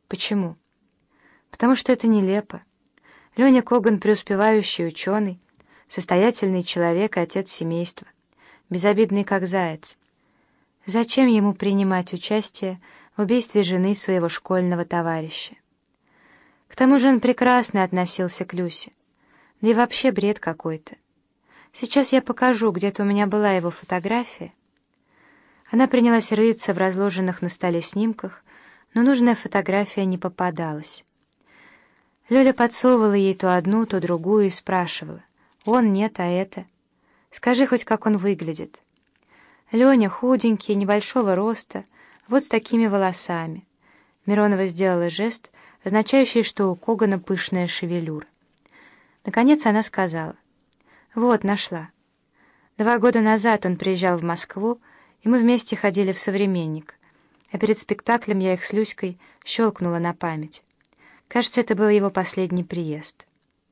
Почему? Потому что это нелепо. Леня Коган — преуспевающий ученый, состоятельный человек и отец семейства, безобидный как заяц. Зачем ему принимать участие в убийстве жены своего школьного товарища? К тому же он прекрасно относился к Люсе. Да и вообще бред какой-то. Сейчас я покажу, где-то у меня была его фотография. Она принялась рыться в разложенных на столе снимках, но нужная фотография не попадалась. Лёля подсовывала ей то одну, то другую и спрашивала: «Он, нет, а это? Скажи хоть, как он выглядит». Леня худенький, небольшого роста, вот с такими волосами. Миронова сделала жест, означающий, что у Когана пышная шевелюра. Наконец она сказала: «Вот, нашла. 2 года назад он приезжал в Москву, и мы вместе ходили в «Современник», а перед спектаклем я их с Люськой щелкнула на память. Кажется, это был его последний приезд».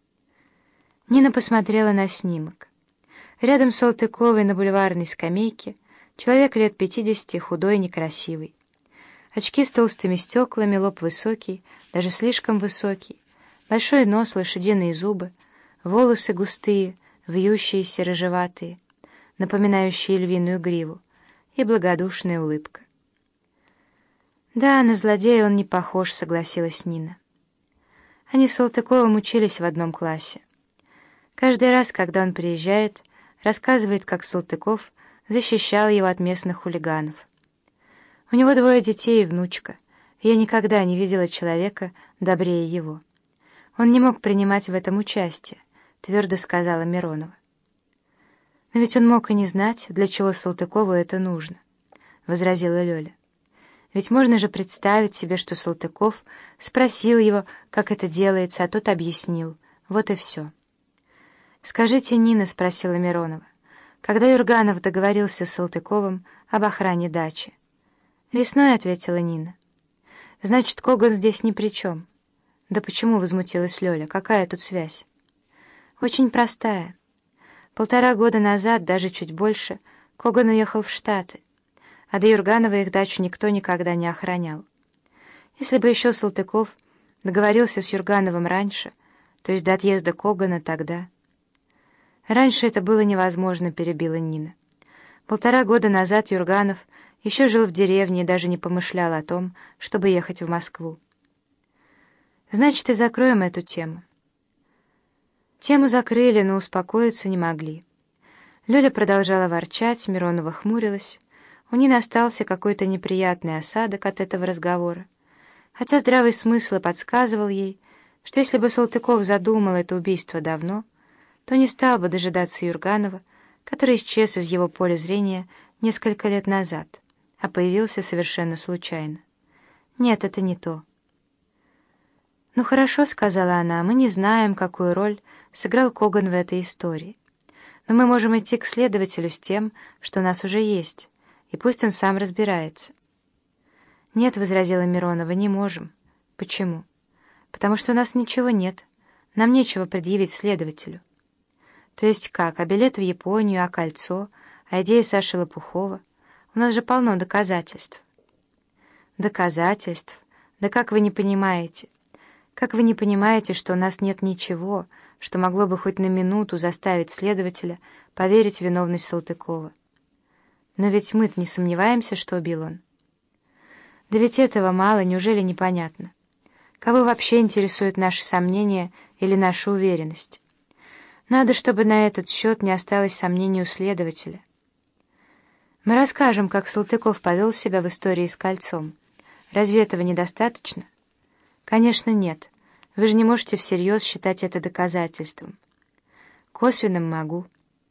Нина посмотрела на снимок. Рядом с Салтыковой на бульварной скамейке человек лет 50, худой, некрасивый. Очки с толстыми стеклами, лоб высокий, даже слишком высокий, большой нос, лошадиные зубы, волосы густые, вьющиеся, рыжеватые, напоминающие львиную гриву, и благодушная улыбка. «Да, на злодея он не похож», — согласилась Нина. Они с Салтыковым учились в одном классе. Каждый раз, когда он приезжает, рассказывает, как Салтыков защищал его от местных хулиганов. У него 2 детей и внучка, и я никогда не видела человека добрее его. Он не мог принимать в этом участие, твердо сказала Миронова. «Но ведь он мог и не знать, для чего Салтыкову это нужно», — возразила Лёля. «Ведь можно же представить себе, что Салтыков спросил его, как это делается, а тот объяснил. Вот и все». «Скажите, Нина», — спросила Миронова, когда Юрганов договорился с Салтыковым об охране дачи. «Весной», — ответила Нина. «Значит, Коган здесь ни при чем». «Да почему?» — возмутилась Лёля. «Какая тут связь?» «Очень простая. 1,5 года назад, даже чуть больше, Коган уехал в Штаты, а до Юрганова их дачу никто никогда не охранял. Если бы еще Салтыков договорился с Юргановым раньше, то есть до отъезда Когана, тогда...» «Раньше это было невозможно», — перебила Нина. 1,5 года назад Юрганов еще жил в деревне и даже не помышлял о том, чтобы ехать в Москву. «Значит, и закроем эту тему». Тему закрыли, но успокоиться не могли. Лёля продолжала ворчать, Миронова хмурилась. У Нины остался какой-то неприятный осадок от этого разговора, хотя здравый смысл подсказывал ей, что если бы Салтыков задумал это убийство давно, то не стал бы дожидаться Юрганова, который исчез из его поля зрения несколько лет назад, а появился совершенно случайно. Нет, это не то. «Ну хорошо», — сказала она, — «мы не знаем, какую роль сыграл Коган в этой истории. Но мы можем идти к следователю с тем, что у нас уже есть, и пусть он сам разбирается». «Нет», — возразила Миронова, — «не можем». «Почему?» «Потому что у нас ничего нет. Нам нечего предъявить следователю». «То есть как? А билет в Японию, а кольцо, а идея Саши Лопухова? У нас же полно доказательств». «Доказательств? Да как вы не понимаете? Как вы не понимаете, что у нас нет ничего, что могло бы хоть на минуту заставить следователя поверить в виновность Салтыкова? Но ведь мы-то не сомневаемся, что убил он». «Да ведь этого мало, неужели непонятно? Кого вообще интересуют наши сомнения или наша уверенность? Надо, чтобы на этот счет не осталось сомнений у следователя. Мы расскажем, как Салтыков повел себя в истории с кольцом. Разве этого недостаточно?» «Конечно, нет. Вы же не можете всерьез считать это доказательством». «Косвенным могу».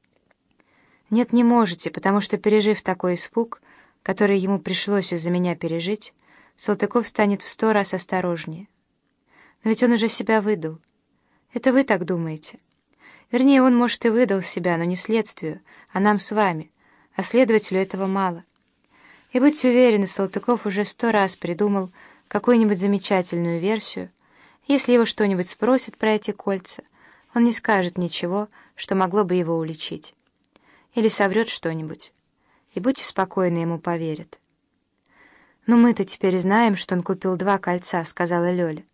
«Нет, не можете, потому что, пережив такой испуг, который ему пришлось из-за меня пережить, Салтыков станет в 100 раз осторожнее. Но ведь он уже себя выдал. Это вы так думаете? Вернее, он, может, и выдал себя, но не следствию, а нам с вами, а следователю этого мало. И будьте уверены, Салтыков уже 100 раз придумал какую-нибудь замечательную версию. Если его что-нибудь спросят про эти кольца, он не скажет ничего, что могло бы его уличить. Или соврет что-нибудь. И будьте спокойны, ему поверят. «Ну мы-то теперь знаем, что он купил 2 кольца», — сказала Лёля.